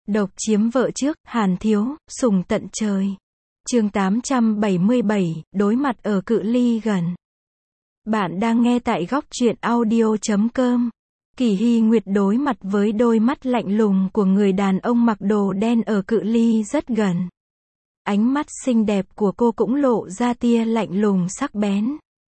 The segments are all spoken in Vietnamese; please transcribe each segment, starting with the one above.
Độc chiếm vợ trước, Hàn Thiếu, sủng tận trời. Chương 877, đối mặt ở cự ly gần. Bạn đang nghe tại góc truyện audio.com. Kỳ Hy Nguyệt đối mặt với đôi mắt lạnh lùng của người đàn ông mặc đồ đen ở cự ly rất gần. Ánh mắt xinh đẹp của cô cũng lộ ra tia lạnh lùng sắc bén,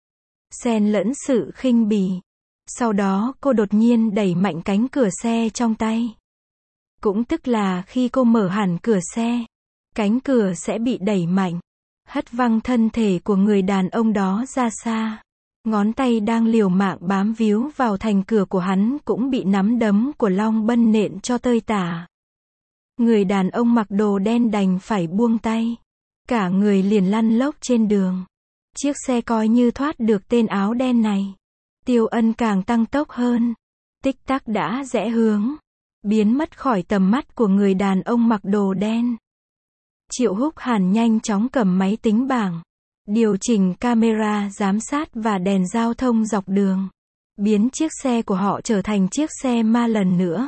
xen lẫn sự khinh bỉ. Sau đó cô đột nhiên đẩy mạnh cánh cửa xe trong tay. Cũng tức là khi cô mở hẳn cửa xe, cánh cửa sẽ bị đẩy mạnh, hất văng thân thể của người đàn ông đó ra xa. Ngón tay đang liều mạng bám víu vào thành cửa của hắn cũng bị nắm đấm của Long Bân nện cho tơi tả. Người đàn ông mặc đồ đen đành phải buông tay. Cả người liền lăn lóc trên đường. Chiếc xe coi như thoát được tên áo đen này. Tiêu Ân càng tăng tốc hơn. Tích tắc đã rẽ hướng, biến mất khỏi tầm mắt của người đàn ông mặc đồ đen. Triệu Húc Hàn nhanh chóng cầm máy tính bảng, điều chỉnh camera giám sát và đèn giao thông dọc đường, biến chiếc xe của họ trở thành chiếc xe ma lần nữa.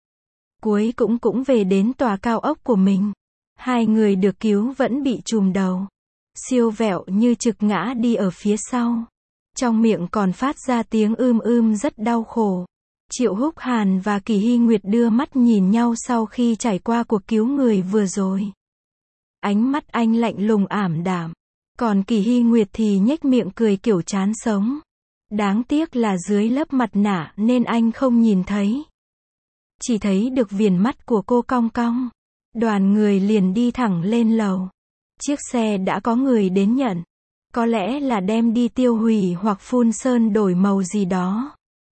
Cuối cũng về đến tòa cao ốc của mình. Hai người được cứu vẫn bị trùm đầu, siêu vẹo như trực ngã đi ở phía sau. Trong miệng còn phát ra tiếng rất đau khổ. Triệu Húc Hàn và Kỳ Hy Nguyệt đưa mắt nhìn nhau sau khi trải qua cuộc cứu người vừa rồi. Ánh mắt anh lạnh lùng ảm đạm, còn Kỳ Hy Nguyệt thì nhếch miệng cười kiểu chán sống. Đáng tiếc là dưới lớp mặt nạ nên anh không nhìn thấy. Chỉ thấy được viền mắt của cô cong cong. Đoàn người liền đi thẳng lên lầu. Chiếc xe đã có người đến nhận. Có lẽ là đem đi tiêu hủy hoặc phun sơn đổi màu gì đó.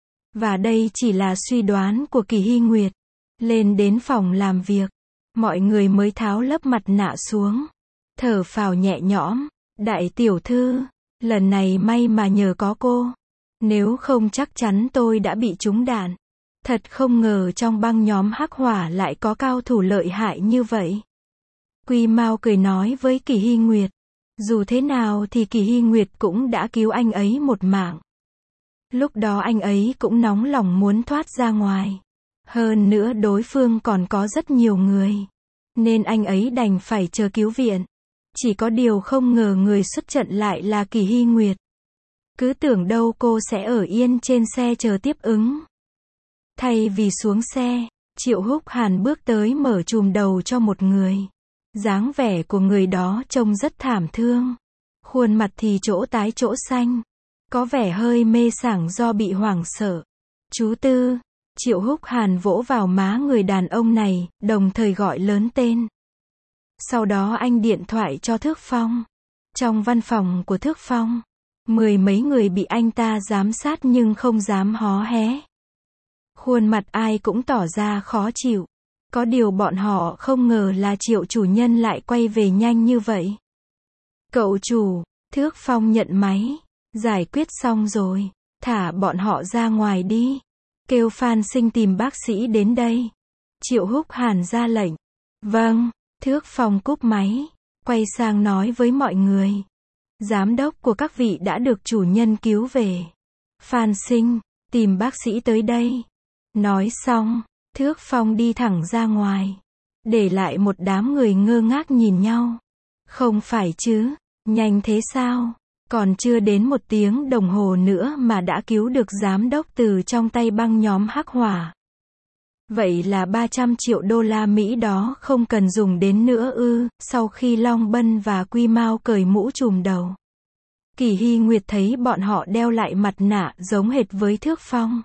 Và đây chỉ là suy đoán của Kỳ Hy Nguyệt. Lên đến phòng làm việc, mọi người mới tháo lớp mặt nạ xuống, thở phào nhẹ nhõm. Đại tiểu thư, lần này may mà nhờ có cô. Nếu không chắc chắn tôi đã bị trúng đạn. Thật không ngờ trong băng nhóm Hắc Hỏa lại có cao thủ lợi hại như vậy. Quy Mao cười nói với Kỳ Hy Nguyệt. Dù thế nào thì Kỳ Hy Nguyệt cũng đã cứu anh ấy một mạng. Lúc đó anh ấy cũng nóng lòng muốn thoát ra ngoài. Hơn nữa đối phương còn có rất nhiều người, nên anh ấy đành phải chờ cứu viện. Chỉ có điều không ngờ người xuất trận lại là Kỳ Hy Nguyệt. Cứ tưởng đâu cô sẽ ở yên trên xe chờ tiếp ứng. Thay vì xuống xe, Triệu Húc Hàn bước tới mở chùm đầu cho một người. Dáng vẻ của người đó trông rất thảm thương. Khuôn mặt thì chỗ tái chỗ xanh. Có vẻ hơi mê sảng do bị hoảng sợ. Chú Tư. Triệu Húc Hàn vỗ vào má người đàn ông này, đồng thời gọi lớn tên. Sau đó anh điện thoại cho Thước Phong. Trong văn phòng của Thước Phong, mười mấy người bị anh ta giám sát nhưng không dám hó hé. Khuôn mặt ai cũng tỏ ra khó chịu. Có điều bọn họ không ngờ là Triệu chủ nhân lại quay về nhanh như vậy. Cậu chủ, Thước Phong nhận máy. Giải quyết xong rồi, thả bọn họ ra ngoài đi. Kêu Phan Sinh tìm bác sĩ đến đây. Triệu Húc Hàn ra lệnh. Vâng, Thước Phong cúp máy, quay sang nói với mọi người. Giám đốc của các vị đã được chủ nhân cứu về. Phan Sinh, tìm bác sĩ tới đây. Nói xong, Thước Phong đi thẳng ra ngoài, để lại một đám người ngơ ngác nhìn nhau. Không phải chứ, nhanh thế sao? Còn chưa đến 1 tiếng đồng hồ nữa mà đã cứu được giám đốc từ trong tay băng nhóm Hắc Hỏa. Vậy là 300 triệu đô la Mỹ đó không cần dùng đến nữa ư? Sau khi Long Bân và Quy Mao cởi mũ trùm đầu, Kỳ Hy Nguyệt thấy bọn họ đeo lại mặt nạ giống hệt với Thước Phong.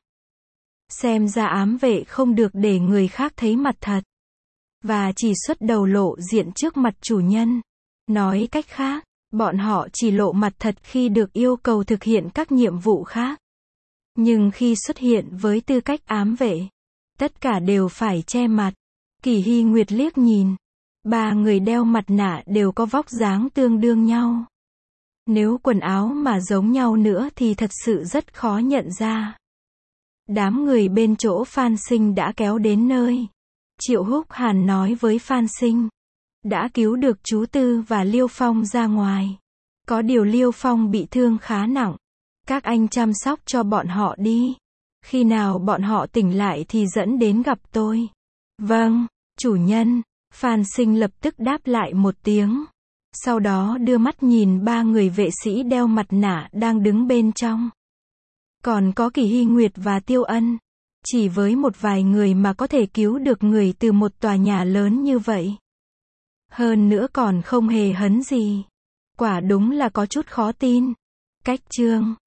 Xem ra ám vệ không được để người khác thấy mặt thật, và chỉ xuất đầu lộ diện trước mặt chủ nhân. Nói cách khác, bọn họ chỉ lộ mặt thật khi được yêu cầu thực hiện các nhiệm vụ khác. Nhưng khi xuất hiện với tư cách ám vệ, tất cả đều phải che mặt. Kỳ Hy Nguyệt liếc nhìn. 3 người đeo mặt nạ đều có vóc dáng tương đương nhau. Nếu quần áo mà giống nhau nữa thì thật sự rất khó nhận ra. Đám người bên chỗ Phan Sinh đã kéo đến nơi. Triệu Húc Hàn nói với Phan Sinh. Đã cứu được chú Tư và Liêu Phong ra ngoài. Có điều Liêu Phong bị thương khá nặng. Các anh chăm sóc cho bọn họ đi. Khi nào bọn họ tỉnh lại thì dẫn đến gặp tôi. Vâng, Chủ nhân. Phan Sinh lập tức đáp lại một tiếng. Sau đó đưa mắt nhìn ba người vệ sĩ đeo mặt nạ đang đứng bên trong. Còn có Kỳ Hy Nguyệt và Tiêu Ân. Chỉ với một vài người mà có thể cứu được người từ một tòa nhà lớn như vậy. Hơn nữa còn không hề hấn gì. Quả đúng là có chút khó tin. Cách chương